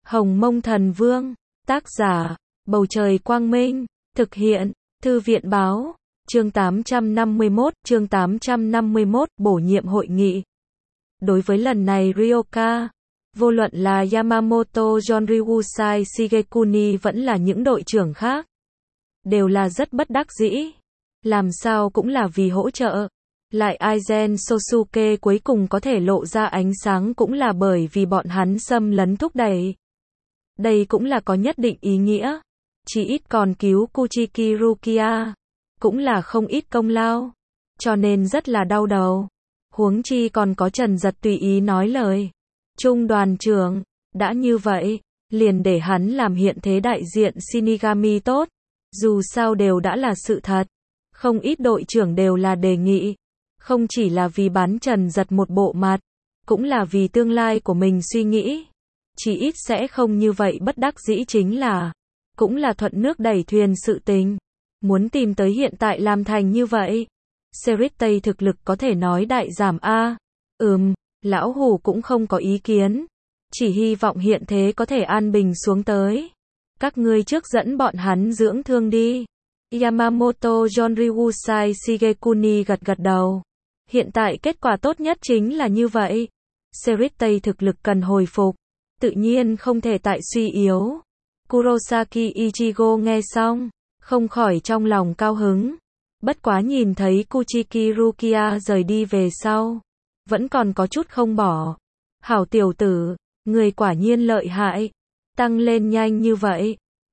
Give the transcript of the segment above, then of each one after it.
Hồng Mông Thần Vương, tác giả, Bầu Trời Quang Minh, thực hiện, Thư viện Báo, chương 851, bổ nhiệm hội nghị. Đối với lần này Ryoka, vô luận là Yamamoto Yonryusai Shigekuni vẫn là những đội trưởng khác, đều là rất bất đắc dĩ. Làm sao cũng là vì hỗ trợ. Lại Aizen Sosuke cuối cùng có thể lộ ra ánh sáng cũng là bởi vì bọn hắn xâm lấn thúc đẩy. Đây cũng là có nhất định ý nghĩa. Chỉ ít còn cứu Kuchiki Rukia, cũng là không ít công lao. Cho nên rất là đau đầu. Huống chi còn có Trần Giật tùy ý nói lời. Trung đoàn trưởng, đã như vậy, liền để hắn làm hiện thế đại diện Shinigami tốt. Dù sao đều đã là sự thật. Không ít đội trưởng đều là đề nghị. Không chỉ là vì bán Trần Giật một bộ mặt, cũng là vì tương lai của mình suy nghĩ. Chỉ ít sẽ không như vậy bất đắc dĩ chính là, cũng là thuận nước đẩy thuyền sự tình. Muốn tìm tới hiện tại làm thành như vậy. Serit Tây thực lực có thể nói đại giảm a. Lão Hủ cũng không có ý kiến. Chỉ hy vọng hiện thế có thể an bình xuống tới. Các ngươi trước dẫn bọn hắn dưỡng thương đi. Yamamoto Yonryusai Shigekuni gật gật đầu. Hiện tại kết quả tốt nhất chính là như vậy. Serit Tây thực lực cần hồi phục. Tự nhiên không thể tại suy yếu. Kurosaki Ichigo nghe xong, không khỏi trong lòng cao hứng. Bất quá nhìn thấy Kuchiki Rukia rời đi về sau, vẫn còn có chút không bỏ. Hảo tiểu tử, người quả nhiên lợi hại. Tăng lên nhanh như vậy.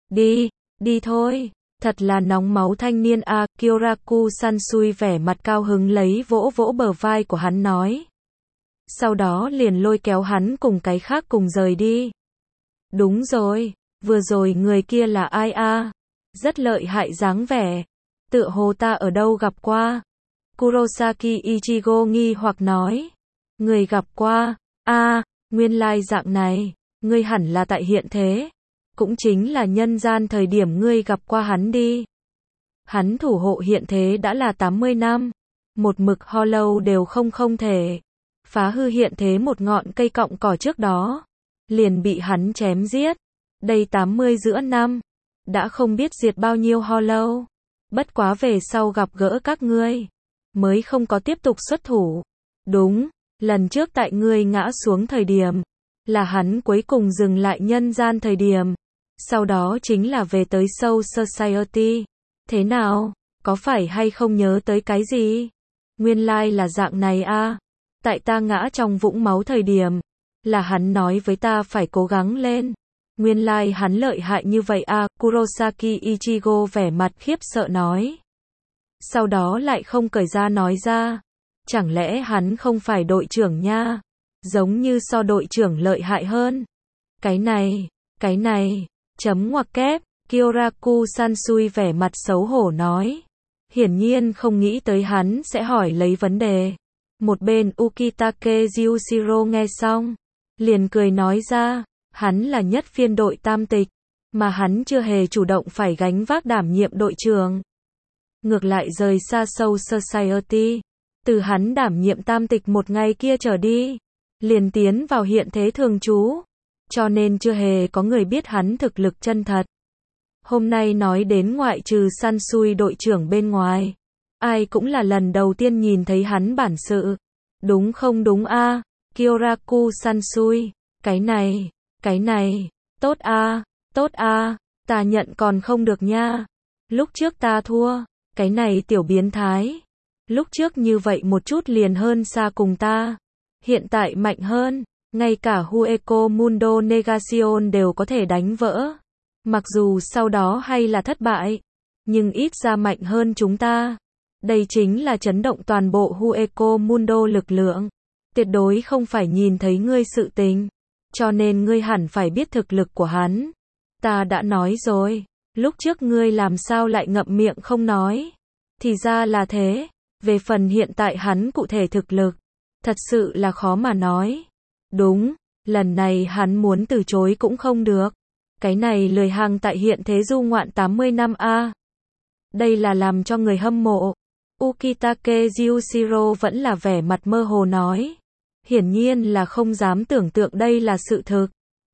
Đi thôi. Thật là nóng máu thanh niên a. Kyoraku Sansui vẻ mặt cao hứng lấy vỗ vỗ bờ vai của hắn nói. Sau đó liền lôi kéo hắn cùng cái khác cùng rời đi. Đúng rồi, vừa rồi người kia là ai a? Rất lợi hại dáng vẻ. Tựa hồ ta ở đâu gặp qua. Kurosaki Ichigo nghi hoặc nói. Người gặp qua, nguyên lai dạng này, ngươi hẳn là tại hiện thế. Cũng chính là nhân gian thời điểm ngươi gặp qua hắn đi. Hắn thủ hộ hiện thế đã là 80 năm. Một mực Hollow đều không thể phá hư hiện thế một ngọn cây cọng cỏ trước đó. Liền bị hắn chém giết. Đây 80 giữa năm. Đã không biết diệt bao nhiêu Hollow. Bất quá về sau gặp gỡ các ngươi. Mới không có tiếp tục xuất thủ. Đúng, lần trước tại ngươi ngã xuống thời điểm. Là hắn cuối cùng dừng lại nhân gian thời điểm. Sau đó chính là về tới Soul Society. Thế nào, có phải hay không nhớ tới cái gì? Nguyên lai là dạng này a. Tại ta ngã trong vũng máu thời điểm, là hắn nói với ta phải cố gắng lên. Nguyên lai hắn lợi hại như vậy a. Kurosaki Ichigo vẻ mặt khiếp sợ nói. Sau đó lại không cởi ra nói ra. Chẳng lẽ hắn không phải đội trưởng nha? Giống như so đội trưởng lợi hại hơn. Cái này, chấm ngoặc kép, Kyoraku Sansui vẻ mặt xấu hổ nói. Hiển nhiên không nghĩ tới hắn sẽ hỏi lấy vấn đề. Một bên Ukitake Ryushiro nghe xong, liền cười nói ra, hắn là nhất phiên đội tam tịch, mà hắn chưa hề chủ động phải gánh vác đảm nhiệm đội trưởng. Ngược lại rời xa Soul Society, từ hắn đảm nhiệm tam tịch một ngày kia trở đi, liền tiến vào hiện thế thường trú. Cho nên chưa hề có người biết hắn thực lực chân thật. Hôm nay nói đến ngoại trừ Sansui đội trưởng bên ngoài, ai cũng là lần đầu tiên nhìn thấy hắn bản sự. Đúng không đúng a? Kyoraku Sansui, cái này, tốt a, ta nhận còn không được nha. Lúc trước ta thua, cái này tiểu biến thái. Lúc trước như vậy một chút liền hơn xa cùng ta. Hiện tại mạnh hơn. Ngay cả Hueco Mundo Negacion đều có thể đánh vỡ. Mặc dù sau đó hay là thất bại, nhưng ít ra mạnh hơn chúng ta. Đây chính là chấn động toàn bộ Hueco Mundo lực lượng. Tuyệt đối không phải nhìn thấy ngươi sự tình. Cho nên ngươi hẳn phải biết thực lực của hắn. Ta đã nói rồi, lúc trước ngươi làm sao lại ngậm miệng không nói. Thì ra là thế. Về phần hiện tại hắn cụ thể thực lực, thật sự là khó mà nói. Đúng, lần này hắn muốn từ chối cũng không được. Cái này lười hàng tại hiện thế du ngoạn 80 năm a. Đây là làm cho người hâm mộ. Ukitake Ryushiro vẫn là vẻ mặt mơ hồ nói. Hiển nhiên là không dám tưởng tượng đây là sự thực.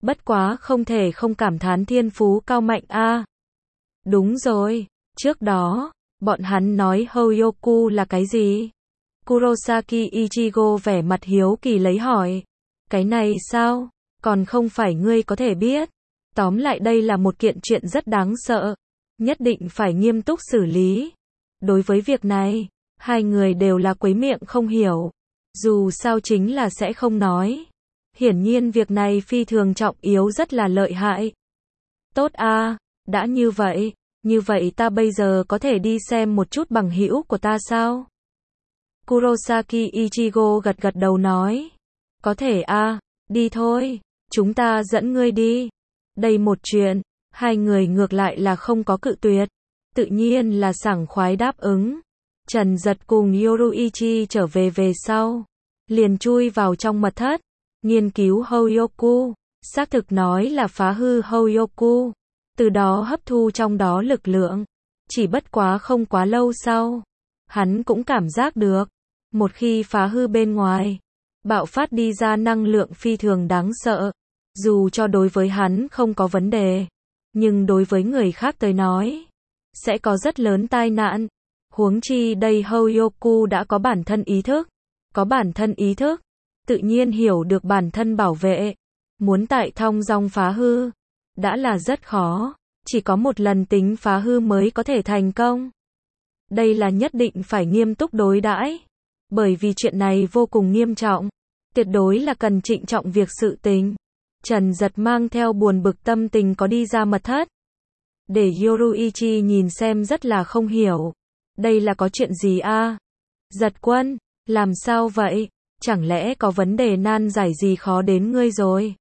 Bất quá không thể không cảm thán thiên phú cao mạnh a. Đúng rồi, trước đó, bọn hắn nói Hoyoku là cái gì? Kurosaki Ichigo vẻ mặt hiếu kỳ lấy hỏi. Cái này sao? Còn không phải ngươi có thể biết. Tóm lại đây là một kiện chuyện rất đáng sợ. Nhất định phải nghiêm túc xử lý. Đối với việc này, hai người đều là quấy miệng không hiểu. Dù sao chính là sẽ không nói. Hiển nhiên việc này phi thường trọng yếu rất là lợi hại. Tốt a, đã như vậy ta bây giờ có thể đi xem một chút bằng hữu của ta sao? Kurosaki Ichigo gật gật đầu nói. Có thể a, đi thôi, chúng ta dẫn ngươi đi. Đây một chuyện, hai người ngược lại là không có cự tuyệt. Tự nhiên là sảng khoái đáp ứng. Trần Giật cùng Yoruichi trở về sau. Liền chui vào trong mật thất. Nghiên cứu Hoyoku. Xác thực nói là phá hư Hoyoku. Từ đó hấp thu trong đó lực lượng. Chỉ bất quá không quá lâu sau. Hắn cũng cảm giác được. Một khi phá hư bên ngoài. Bạo phát đi ra năng lượng phi thường đáng sợ. Dù cho đối với hắn không có vấn đề. Nhưng đối với người khác tới nói. Sẽ có rất lớn tai nạn. Huống chi đây Hoyoku đã có bản thân ý thức. Có bản thân ý thức. Tự nhiên hiểu được bản thân bảo vệ. Muốn tại thong dong phá hư. Đã là rất khó. Chỉ có một lần tính phá hư mới có thể thành công. Đây là nhất định phải nghiêm túc đối đãi. Bởi vì chuyện này vô cùng nghiêm trọng. Tuyệt đối là cần trịnh trọng việc sự tình. Trần Giật mang theo buồn bực tâm tình có đi ra mật thất. Để Yoruichi nhìn xem rất là không hiểu. Đây là có chuyện gì a? Giật Quân, làm sao vậy? Chẳng lẽ có vấn đề nan giải gì khó đến ngươi rồi?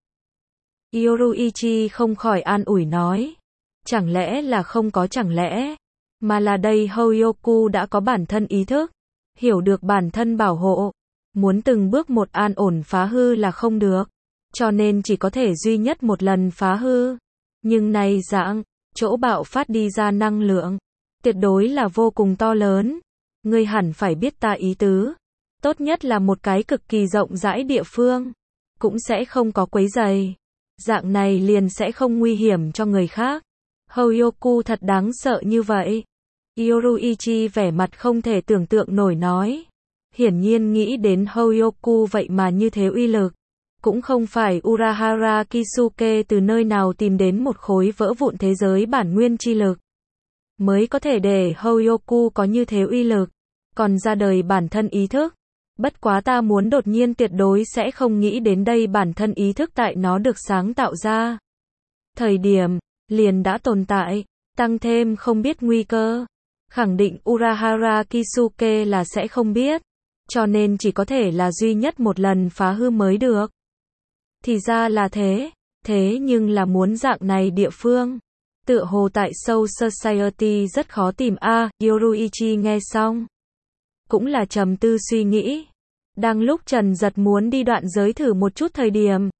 Yoruichi không khỏi an ủi nói. Chẳng lẽ là không có chẳng lẽ, mà là đây Hoyoku đã có bản thân ý thức, hiểu được bản thân bảo hộ, muốn từng bước một an ổn phá hư là không được, cho nên chỉ có thể duy nhất một lần phá hư. Nhưng này dạng, chỗ bạo phát đi ra năng lượng, tuyệt đối là vô cùng to lớn. Ngươi hẳn phải biết ta ý tứ. Tốt nhất là một cái cực kỳ rộng rãi địa phương, cũng sẽ không có quấy rầy. Dạng này liền sẽ không nguy hiểm cho người khác. Hoyoku thật đáng sợ như vậy. Yoruichi vẻ mặt không thể tưởng tượng nổi nói. Hiển nhiên nghĩ đến Hoyoku vậy mà như thế uy lực. Cũng không phải Urahara Kisuke từ nơi nào tìm đến một khối vỡ vụn thế giới bản nguyên chi lực. Mới có thể để Hoyoku có như thế uy lực. Còn ra đời bản thân ý thức. Bất quá ta muốn đột nhiên tuyệt đối sẽ không nghĩ đến đây bản thân ý thức tại nó được sáng tạo ra. Thời điểm, liền đã tồn tại, tăng thêm không biết nguy cơ. Khẳng định Urahara Kisuke là sẽ không biết. Cho nên chỉ có thể là duy nhất một lần phá hư mới được. Thì ra là thế. Thế nhưng là muốn dạng này địa phương. Tựa hồ tại Soul Society rất khó tìm a. Yoruichi nghe xong. Cũng là trầm tư suy nghĩ. Đang lúc Trần Giật muốn đi đoạn giới thử một chút thời điểm.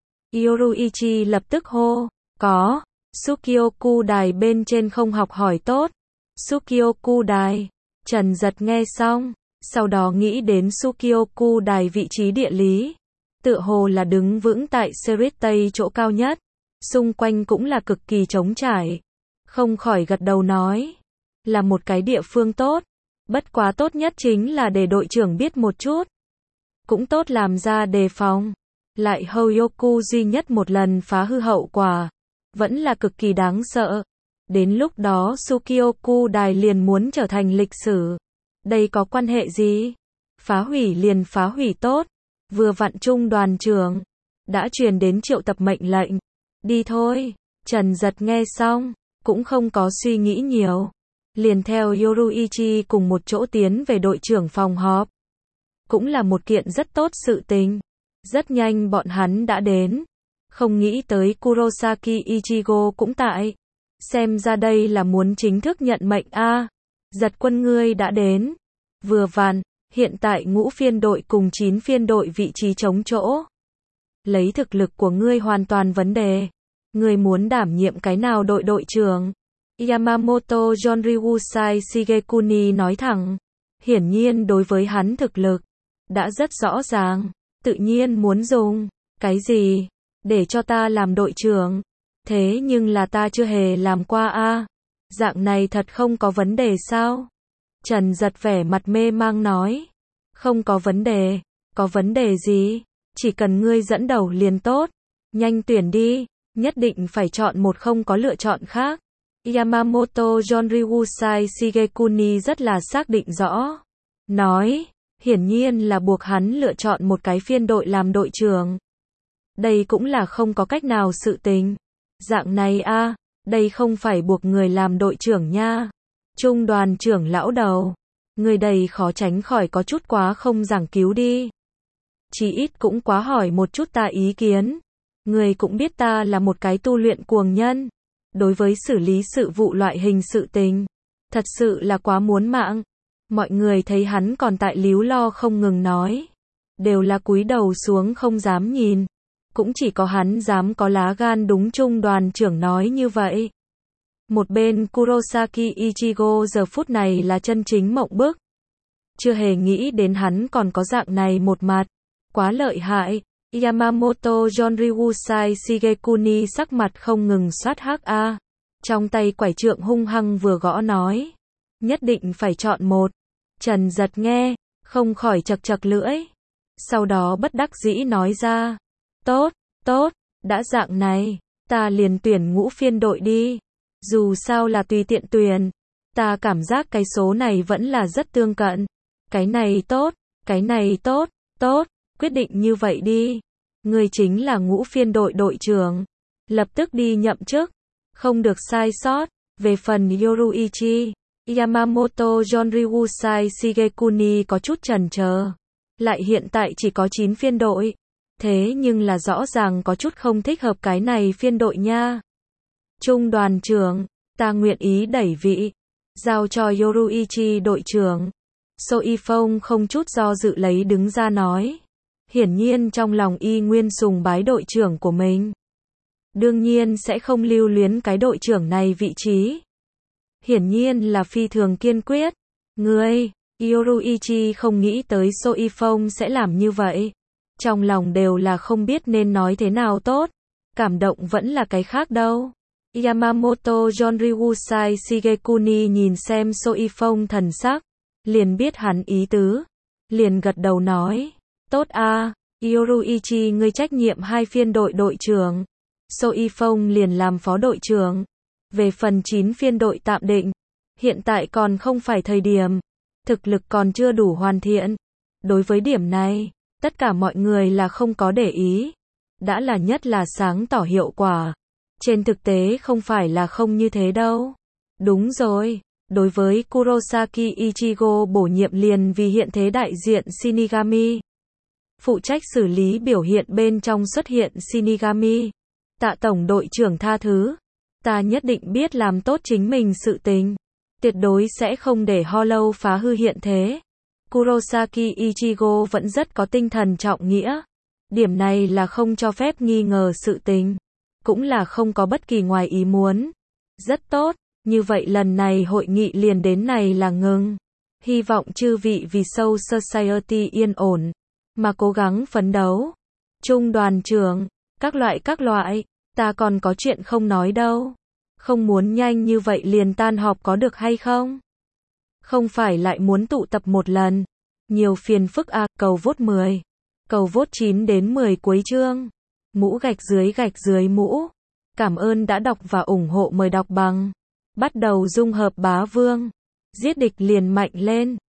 Yoruichi lập tức hô. Có. Tsukioku đài bên trên không học hỏi tốt. Tsukioku đài. Trần Giật nghe xong. Sau đó nghĩ đến Tsukioku đài vị trí địa lý. Tựa hồ là đứng vững tại Serit Tây chỗ cao nhất. Xung quanh cũng là cực kỳ trống trải. Không khỏi gật đầu nói. Là một cái địa phương tốt. Bất quá tốt nhất chính là để đội trưởng biết một chút. Cũng tốt làm ra đề phòng. Lại Hoyoku duy nhất một lần phá hư hậu quả. Vẫn là cực kỳ đáng sợ. Đến lúc đó Tsukioku đài liền muốn trở thành lịch sử. Đây có quan hệ gì? Phá hủy liền phá hủy tốt. Vừa vặn trung đoàn trưởng. Đã truyền đến triệu tập mệnh lệnh. Đi thôi. Trần Giật nghe xong. Cũng không có suy nghĩ nhiều. Liền theo Yoruichi cùng một chỗ tiến về đội trưởng phòng họp. Cũng là một kiện rất tốt sự tình. Rất nhanh bọn hắn đã đến. Không nghĩ tới Kurosaki Ichigo cũng tại. Xem ra đây là muốn chính thức nhận mệnh a. Giật Quân ngươi đã đến. Vừa vặn, hiện tại ngũ phiên đội cùng 9 phiên đội vị trí trống chỗ. Lấy thực lực của ngươi hoàn toàn vấn đề. Ngươi muốn đảm nhiệm cái nào đội trưởng? Yamamoto Jonryusai Shigekuni nói thẳng. Hiển nhiên đối với hắn thực lực đã rất rõ ràng, tự nhiên muốn dùng cái gì? để cho ta làm đội trưởng. Thế nhưng là ta chưa hề làm qua a. Dạng này thật không có vấn đề sao? Trần Giật vẻ mặt mê mang nói. Không có vấn đề. Có vấn đề gì? Chỉ cần ngươi dẫn đầu liền tốt. Nhanh tuyển đi, nhất định phải chọn một, không có lựa chọn khác. Yamamoto Jonryusai Shigekuni rất là xác định rõ. Nói, hiển nhiên là buộc hắn lựa chọn một cái phiên đội làm đội trưởng. Đây cũng là không có cách nào sự tình. Dạng này a, đây không phải buộc người làm đội trưởng nha. Trung đoàn trưởng lão đầu, người đầy khó tránh khỏi có chút quá không giảng cứu đi. Chỉ ít cũng quá hỏi một chút ta ý kiến. Người cũng biết ta là một cái tu luyện cuồng nhân. Đối với xử lý sự vụ loại hình sự tình, thật sự là quá muốn mạng. Mọi người thấy hắn còn tại líu lo không ngừng nói. Đều là cúi đầu xuống không dám nhìn. Cũng chỉ có hắn dám có lá gan đúng trung đoàn trưởng nói như vậy. Một bên Kurosaki Ichigo giờ phút này là chân chính mộng bức. Chưa hề nghĩ đến hắn còn có dạng này một mặt. Quá lợi hại. Yamamoto Jonryusai Shigekuni sắc mặt không ngừng xoát hắc a. Trong tay quải trượng hung hăng vừa gõ nói. Nhất định phải chọn một. Trần Giật nghe, không khỏi chật chật lưỡi. Sau đó bất đắc dĩ nói ra. Tốt, tốt, đã dạng này, ta liền tuyển ngũ phiên đội đi. Dù sao là tùy tiện tuyển. Ta cảm giác cái số này vẫn là rất tương cận. Cái này tốt, cái này tốt, tốt, quyết định như vậy đi. Ngươi chính là ngũ phiên đội đội trưởng. Lập tức đi nhậm chức. Không được sai sót. Về phần Yoruichi, Yamamoto Jonryusai Shigekuni có chút chần chờ. Lại hiện tại chỉ có 9 phiên đội. Thế nhưng là rõ ràng có chút không thích hợp cái này phiên đội nha. Trung đoàn trưởng, ta nguyện ý đẩy vị. Giao cho Yoruichi đội trưởng. Soifong không chút do dự lấy đứng ra nói. Hiển nhiên trong lòng y nguyên sùng bái đội trưởng của mình. Đương nhiên sẽ không lưu luyến cái đội trưởng này vị trí. Hiển nhiên là phi thường kiên quyết. Ngươi, Yoruichi không nghĩ tới Soifong sẽ làm như vậy. Trong lòng đều là không biết nên nói thế nào tốt. Cảm động vẫn là cái khác đâu. Yamamoto Jonryusai Shigekuni nhìn xem Soifong thần sắc. Liền biết hắn ý tứ. Liền gật đầu nói. Tốt a, Yoruichi ngươi trách nhiệm 2 phiên đội đội trưởng. Soifong liền làm phó đội trưởng. Về phần 9 phiên đội tạm định. Hiện tại còn không phải thời điểm. Thực lực còn chưa đủ hoàn thiện. Đối với điểm này, tất cả mọi người là không có để ý. Đã là nhất là sáng tỏ hiệu quả. Trên thực tế không phải là không như thế đâu. Đúng rồi. Đối với Kurosaki Ichigo bổ nhiệm liền vì hiện thế đại diện Shinigami. Phụ trách xử lý biểu hiện bên trong xuất hiện Shinigami. Tạ tổng đội trưởng tha thứ. Ta nhất định biết làm tốt chính mình sự tình. Tuyệt đối sẽ không để Hollow phá hư hiện thế. Kurosaki Ichigo vẫn rất có tinh thần trọng nghĩa. Điểm này là không cho phép nghi ngờ sự tình. Cũng là không có bất kỳ ngoài ý muốn. Rất tốt. Như vậy lần này hội nghị liền đến này là ngừng. Hy vọng chư vị vì Soul Society yên ổn. Mà cố gắng phấn đấu. Trung đoàn trưởng. Các loại. Ta còn có chuyện không nói đâu. Không muốn nhanh như vậy liền tan họp có được hay không? Không phải lại muốn tụ tập một lần. Nhiều phiền phức à, cầu vote 10. Cầu vote 9 đến 10 cuối chương. Mũ gạch dưới mũ. Cảm ơn đã đọc và ủng hộ, mời đọc bằng. Bắt đầu dung hợp bá vương. Giết địch liền mạnh lên.